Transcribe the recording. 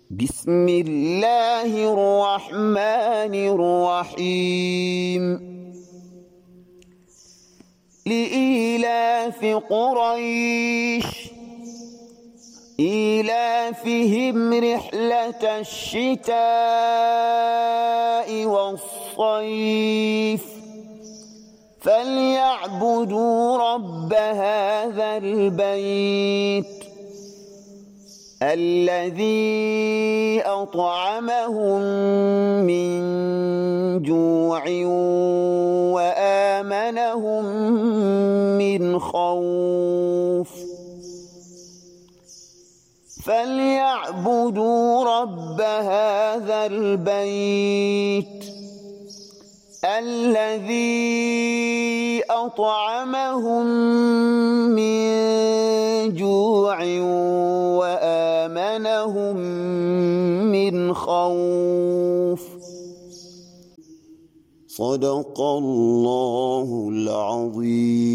بسم الله الرحمن الرحيم لإيلاف قريش إيلافهم رحلة الشتاء والصيف فليعبدوا رب هذا البيت الذي أطعمهم من جوع وآمنهم من خوف فليعبدوا رب هذا البيت الذي أطعمهم من جوع وآمنهم من خوف صدق الله العظيم.